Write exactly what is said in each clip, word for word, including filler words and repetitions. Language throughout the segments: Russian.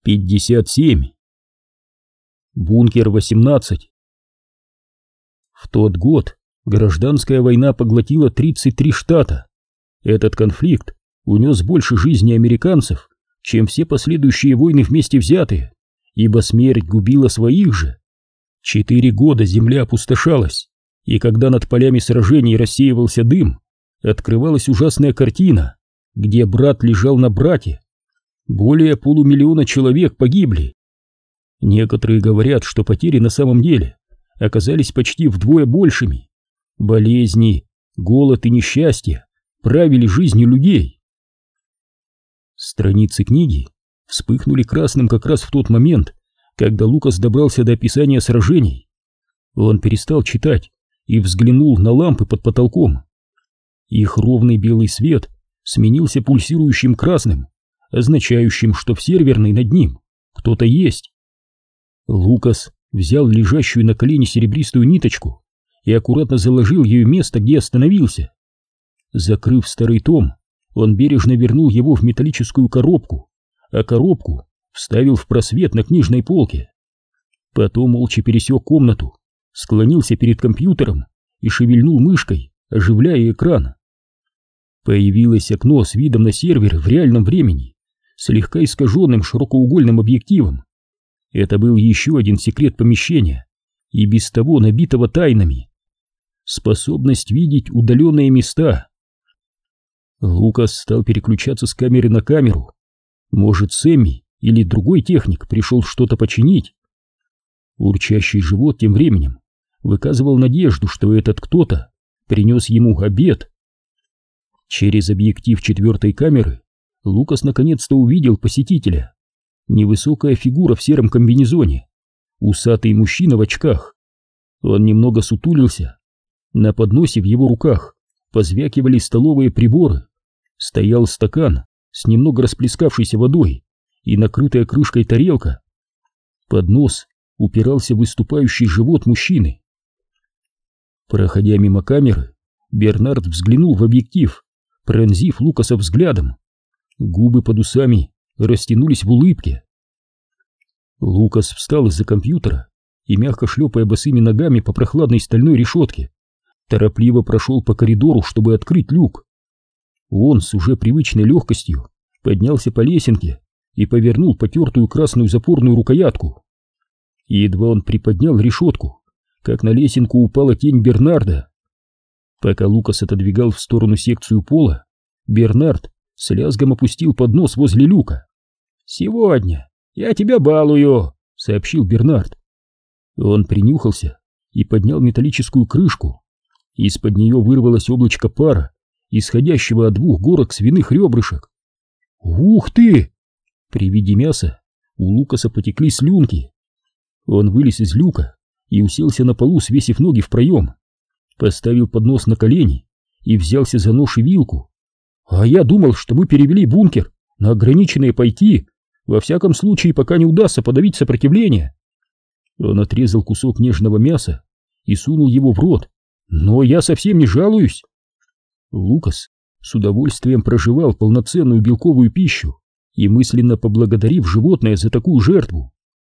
пятьдесят семь. Бункер восемнадцать. В тот год гражданская война поглотила тридцать три штата. Этот конфликт унес больше жизней американцев, чем все последующие войны вместе взятые, ибо смерть губила своих же. Четыре года земля опустошалась, и когда над полями сражений рассеивался дым, открывалась ужасная картина, где брат лежал на брате. Более полумиллиона человек погибли. Некоторые говорят, что потери на самом деле оказались почти вдвое большими. Болезни, голод и несчастье правили жизнью людей. Страницы книги вспыхнули красным как раз в тот момент, когда Лукас добрался до описания сражений. Он перестал читать и взглянул на лампы под потолком. Их ровный белый свет сменился пульсирующим красным, означающим, что в серверной над ним кто-то есть. Лукас взял лежащую на колене серебристую ниточку и аккуратно заложил ее место, где остановился. Закрыв старый том, он бережно вернул его в металлическую коробку, а коробку вставил в просвет на книжной полке. Потом молча пересек комнату, склонился перед компьютером и шевельнул мышкой, оживляя экран. Появилось окно с видом на сервер в реальном времени, слегка искаженным широкоугольным объективом. Это был еще один секрет помещения, и без того набитого тайнами. Способность видеть удаленные места. Лукас стал переключаться с камеры на камеру. Может, Сэмми или другой техник пришел что-то починить? Урчащий живот тем временем выказывал надежду, что этот кто-то принес ему обед. Через объектив четвертой камеры Лукас наконец-то увидел посетителя. Невысокая фигура в сером комбинезоне, усатый мужчина в очках. Он немного сутулился. На подносе в его руках позвякивали столовые приборы. Стоял стакан с немного расплескавшейся водой и накрытая крышкой тарелка. Поднос упирался в выступающий живот мужчины. Проходя мимо камеры, Бернард взглянул в объектив, пронзив Лукаса взглядом. Губы под усами растянулись в улыбке. Лукас встал из-за компьютера и, мягко шлепая босыми ногами по прохладной стальной решетке, торопливо прошел по коридору, чтобы открыть люк. Он с уже привычной легкостью поднялся по лесенке и повернул потертую красную запорную рукоятку. Едва он приподнял решетку, как на лесенку упала тень Бернарда. Пока Лукас отодвигал в сторону секцию пола, Бернард с лязгом опустил поднос возле люка. «Сегодня я тебя балую», — сообщил Бернард. Он принюхался и поднял металлическую крышку. Из-под нее вырвалось облачко пара, исходящего от двух горок свиных ребрышек. «Ух ты!» При виде мяса у Лукаса потекли слюнки. Он вылез из люка и уселся на полу, свесив ноги в проем. Поставил поднос на колени и взялся за нож и вилку. «А я думал, что мы перевели бункер на ограниченные пайки, во всяком случае, пока не удастся подавить сопротивление». Он отрезал кусок нежного мяса и сунул его в рот. «Но я совсем не жалуюсь». Лукас с удовольствием прожевал полноценную белковую пищу и мысленно поблагодарив животное за такую жертву.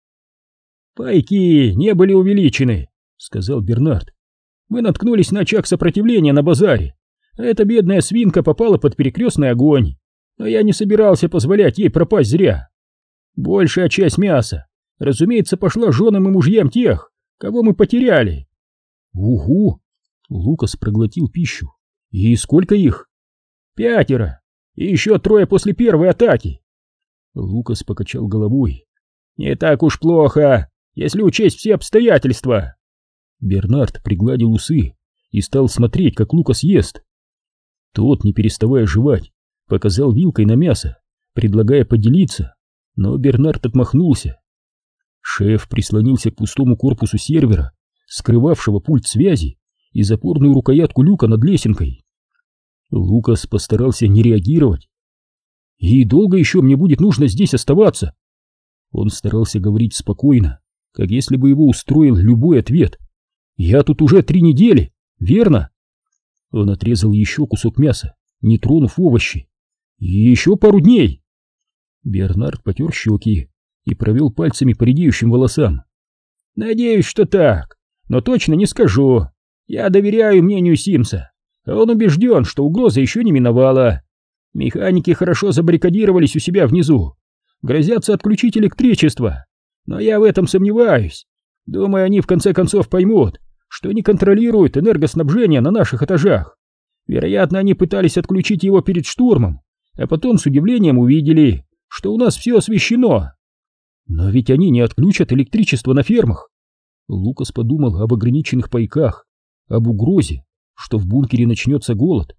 «Пайки не были увеличены», — сказал Бернард. «Мы наткнулись на очаг сопротивления на базаре. Эта бедная свинка попала под перекрестный огонь, но я не собирался позволять ей пропасть зря. Большая часть мяса, разумеется, пошла женам и мужьям тех, кого мы потеряли». «Угу!» — Лукас проглотил пищу. «И сколько их?» «Пятеро, и еще трое после первой атаки». Лукас покачал головой. «Не так уж плохо, если учесть все обстоятельства». Бернард пригладил усы и стал смотреть, как Лукас ест. Тот, не переставая жевать, показал вилкой на мясо, предлагая поделиться, но Бернард отмахнулся. Шеф прислонился к пустому корпусу сервера, скрывавшего пульт связи и запорную рукоятку люка над лесенкой. Лукас постарался не реагировать. «И долго еще мне будет нужно здесь оставаться?» Он старался говорить спокойно, как если бы его устроил любой ответ. «Я тут уже три недели, верно?» Он отрезал еще кусок мяса, не тронув овощи. «И еще пару дней!» Бернард потер щеки и провел пальцами по редеющим волосам. «Надеюсь, что так, но точно не скажу. Я доверяю мнению Симса, а он убежден, что угроза еще не миновала. Механики хорошо забаррикадировались у себя внизу, грозятся отключить электричество, но я в этом сомневаюсь. Думаю, они в конце концов поймут, что не контролируют энергоснабжение на наших этажах. Вероятно, они пытались отключить его перед штурмом, а потом с удивлением увидели, что у нас все освещено. Но ведь они не отключат электричество на фермах». Лукас подумал об ограниченных пайках, об угрозе, что в бункере начнется голод.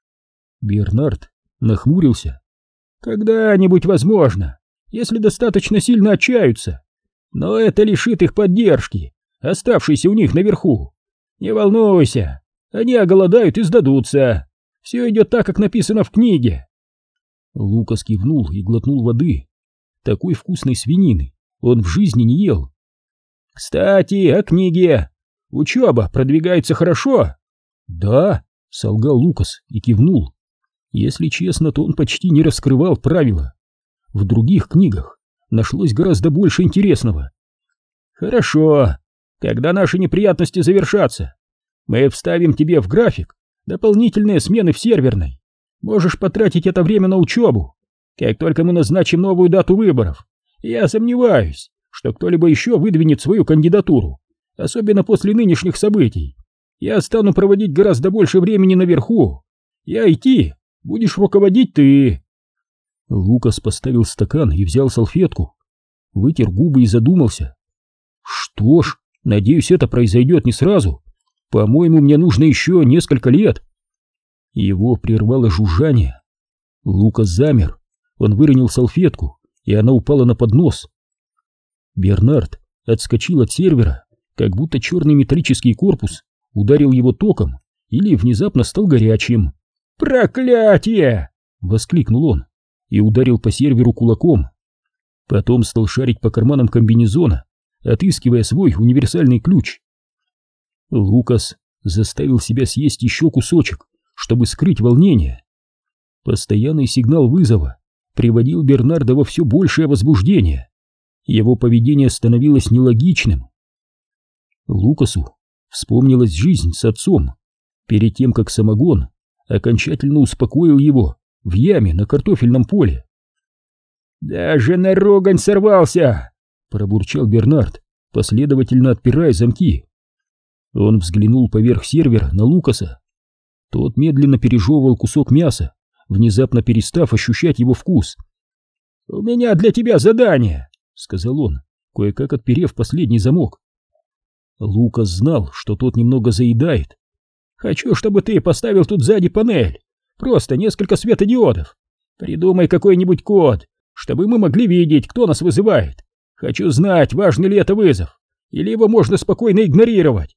Бернард нахмурился. «Когда-нибудь возможно, если достаточно сильно отчаются. Но это лишит их поддержки, оставшейся у них наверху. Не волнуйся, они оголодают и сдадутся. Все идет так, как написано в книге». Лукас кивнул и глотнул воды. Такой вкусной свинины он в жизни не ел. «Кстати, о книге. Учеба продвигается хорошо?» «Да», — солгал Лукас и кивнул. Если честно, то он почти не раскрывал правила. В других книгах нашлось гораздо больше интересного. «Хорошо. Когда наши неприятности завершатся, мы вставим тебе в график дополнительные смены в серверной. Можешь потратить это время на учебу. Как только мы назначим новую дату выборов, я сомневаюсь, что кто-либо еще выдвинет свою кандидатуру, особенно после нынешних событий. Я стану проводить гораздо больше времени наверху. Я идти, будешь руководить ты». Лукас поставил стакан и взял салфетку, вытер губы и задумался. «Что ж, надеюсь, это произойдет не сразу. По-моему, мне нужно еще несколько лет». Его прервало жужжание. Лукас замер. Он выронил салфетку, и она упала на поднос. Бернард отскочил от сервера, как будто черный металлический корпус ударил его током или внезапно стал горячим. «Проклятие!» — воскликнул он и ударил по серверу кулаком. Потом стал шарить по карманам комбинезона, отыскивая свой универсальный ключ. Лукас заставил себя съесть еще кусочек, чтобы скрыть волнение. Постоянный сигнал вызова приводил Бернарда во все большее возбуждение. Его поведение становилось нелогичным. Лукасу вспомнилась жизнь с отцом, перед тем, как самогон окончательно успокоил его в яме на картофельном поле. «Даже на рогань сорвался!» — пробурчал Бернард, последовательно отпирая замки. Он взглянул поверх сервера на Лукаса. Тот медленно пережевывал кусок мяса, внезапно перестав ощущать его вкус. «У меня для тебя задание», — сказал он, кое-как отперев последний замок. Лукас знал, что тот немного заедает. «Хочу, чтобы ты поставил тут сзади панель, просто несколько светодиодов. Придумай какой-нибудь код, чтобы мы могли видеть, кто нас вызывает. Хочу знать, важный ли это вызов, или его можно спокойно игнорировать».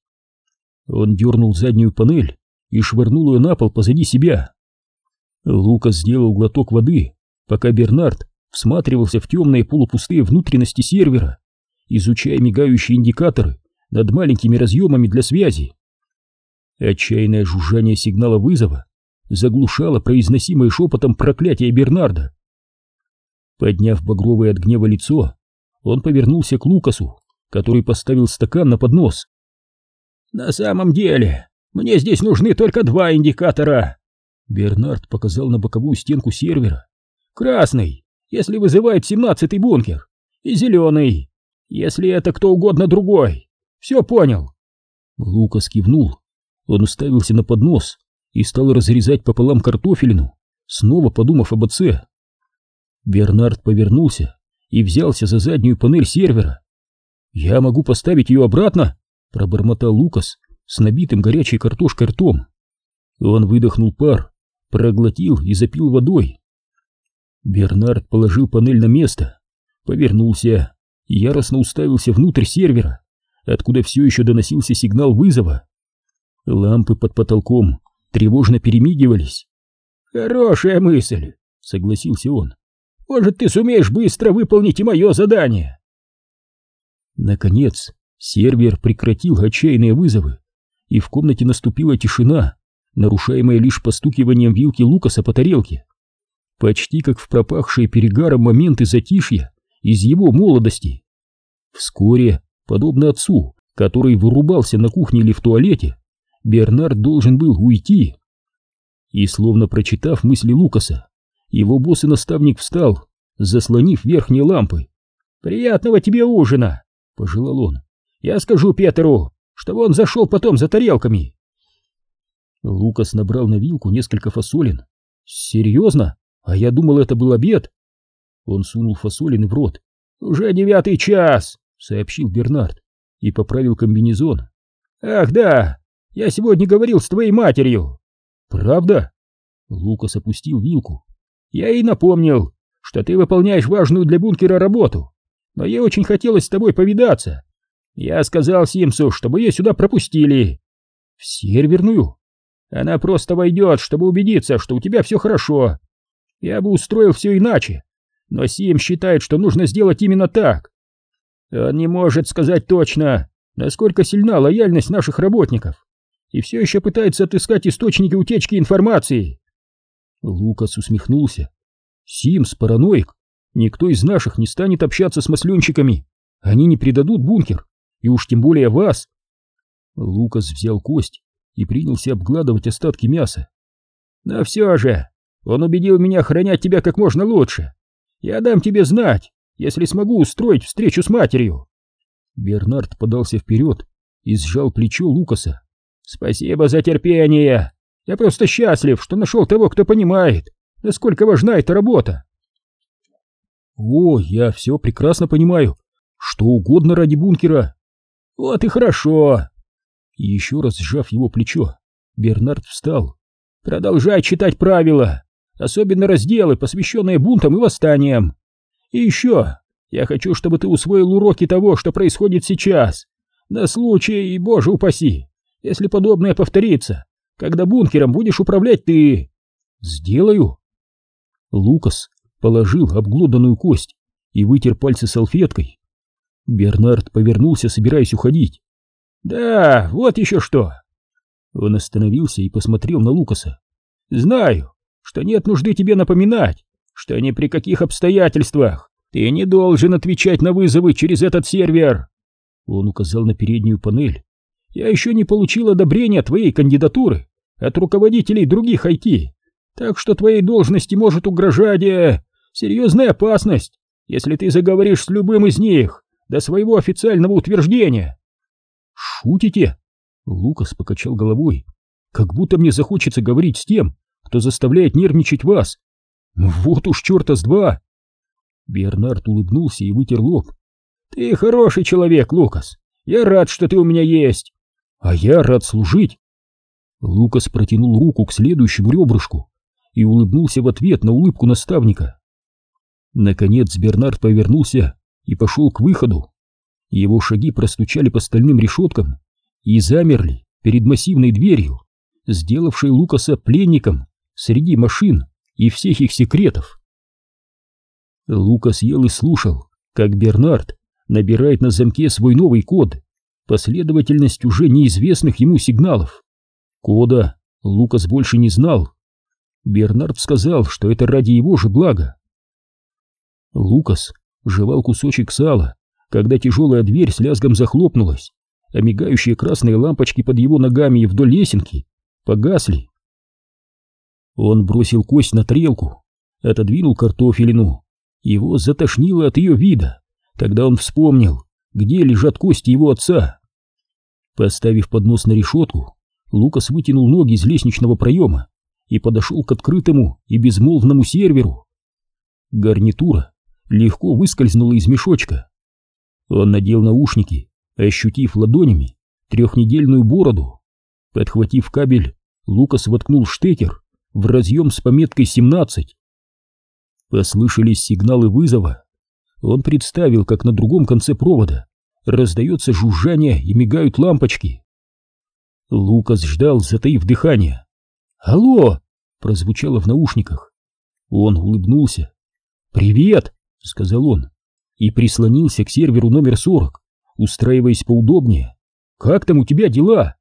Он дернул заднюю панель и швырнул ее на пол позади себя. Лукас сделал глоток воды, пока Бернард всматривался в темные полупустые внутренности сервера, изучая мигающие индикаторы над маленькими разъемами для связи. Отчаянное жужжание сигнала вызова заглушало произносимое шепотом проклятие Бернарда. Подняв багровое от гнева лицо, он повернулся к Лукасу, который поставил стакан на поднос. «На самом деле, мне здесь нужны только два индикатора». Бернард показал на боковую стенку сервера. «Красный, если вызывает семнадцатый бункер, и зеленый, если это кто угодно другой. Все понял?» Лукас кивнул. Он уставился на поднос и стал разрезать пополам картофелину, снова подумав об отце. Бернард повернулся и взялся за заднюю панель сервера. «Я могу поставить ее обратно?» — пробормотал Лукас с набитым горячей картошкой ртом. Он выдохнул пар, проглотил и запил водой. Бернард положил панель на место, повернулся и яростно уставился внутрь сервера, откуда все еще доносился сигнал вызова. Лампы под потолком тревожно перемигивались. «Хорошая мысль», — согласился он. «Может, ты сумеешь быстро выполнить и мое задание?» Наконец, сервер прекратил отчаянные вызовы, и в комнате наступила тишина, нарушаемая лишь постукиванием вилки Лукаса по тарелке. Почти как в пропахшие перегаром моменты затишья из его молодости. Вскоре, подобно отцу, который вырубался на кухне или в туалете, Бернард должен был уйти. И, словно прочитав мысли Лукаса, его босс и наставник встал, заслонив верхние лампы. «Приятного тебе ужина!» — пожелал он. «Я скажу Петеру, чтобы он зашел потом за тарелками». Лукас набрал на вилку несколько фасолин. «Серьезно? А я думал, это был обед». Он сунул фасолины в рот. «Уже девятый час!» — сообщил Бернард и поправил комбинезон. «Ах да, я сегодня говорил с твоей матерью». «Правда?» Лукас опустил вилку. «Я ей напомнил, что ты выполняешь важную для бункера работу, но ей очень хотелось с тобой повидаться. Я сказал Симсу, чтобы ее сюда пропустили». «В серверную?» «Она просто войдет, чтобы убедиться, что у тебя все хорошо. Я бы устроил все иначе, но Сим считает, что нужно сделать именно так. Он не может сказать точно, насколько сильна лояльность наших работников, и все еще пытается отыскать источники утечки информации». Лукас усмехнулся. «Симс параноик. Никто из наших не станет общаться с масленщиками. Они не предадут бункер, и уж тем более вас». Лукас взял кость и принялся обгладывать остатки мяса. «Но все же, он убедил меня охранять тебя как можно лучше. Я дам тебе знать, если смогу устроить встречу с матерью». Бернард подался вперед и сжал плечо Лукаса. «Спасибо за терпение. Я просто счастлив, что нашел того, кто понимает, насколько важна эта работа». «О, я все прекрасно понимаю. Что угодно ради бункера». «Вот и хорошо». И еще раз сжав его плечо, Бернард встал. «Продолжай читать правила, особенно разделы, посвященные бунтам и восстаниям. И еще, я хочу, чтобы ты усвоил уроки того, что происходит сейчас, на случай, боже упаси, если подобное повторится, когда бункером будешь управлять ты». «Сделаю». Лукас положил обглоданную кость и вытер пальцы салфеткой. Бернард повернулся, собираясь уходить. «Да, вот еще что!» Он остановился и посмотрел на Лукаса. «Знаю, что нет нужды тебе напоминать, что ни при каких обстоятельствах ты не должен отвечать на вызовы через этот сервер». Он указал на переднюю панель. «Я еще не получил одобрения твоей кандидатуры от руководителей других ай ти, так что твоей должности может угрожать э, серьезная опасность, если ты заговоришь с любым из них до своего официального утверждения». «Шутите?» Лукас покачал головой. «Как будто мне захочется говорить с тем, кто заставляет нервничать вас. Вот уж черта с два!» Бернард улыбнулся и вытер лоб. «Ты хороший человек, Лукас. Я рад, что ты у меня есть». «А я рад служить». Лукас протянул руку к следующему ребрышку и улыбнулся в ответ на улыбку наставника. Наконец Бернард повернулся и пошел к выходу. Его шаги простучали по стальным решеткам и замерли перед массивной дверью, сделавшей Лукаса пленником среди машин и всех их секретов. Лукас ел и слушал, как Бернард набирает на замке свой новый код, последовательность уже неизвестных ему сигналов. Кода Лукас больше не знал. Бернард сказал, что это ради его же блага. Лукас жевал кусочек сала, когда тяжелая дверь с лязгом захлопнулась, а мигающие красные лампочки под его ногами и вдоль лесенки погасли. Он бросил кость на тарелку, отодвинул картофелину. Его затошнило от ее вида. Тогда он вспомнил, где лежат кости его отца. Поставив поднос на решетку, Лукас вытянул ноги из лестничного проема и подошел к открытому и безмолвному серверу. Гарнитура легко выскользнула из мешочка. Он надел наушники, ощутив ладонями трехнедельную бороду. Подхватив кабель, Лукас воткнул штекер в разъем с пометкой семнадцать. Послышались сигналы вызова. Он представил, как на другом конце провода раздается жужжание и мигают лампочки. Лукас ждал, затаив дыхание. «Алло!» — прозвучало в наушниках. Он улыбнулся. «Привет!» — сказал он и прислонился к серверу номер сорок, устраиваясь поудобнее. «Как там у тебя дела?»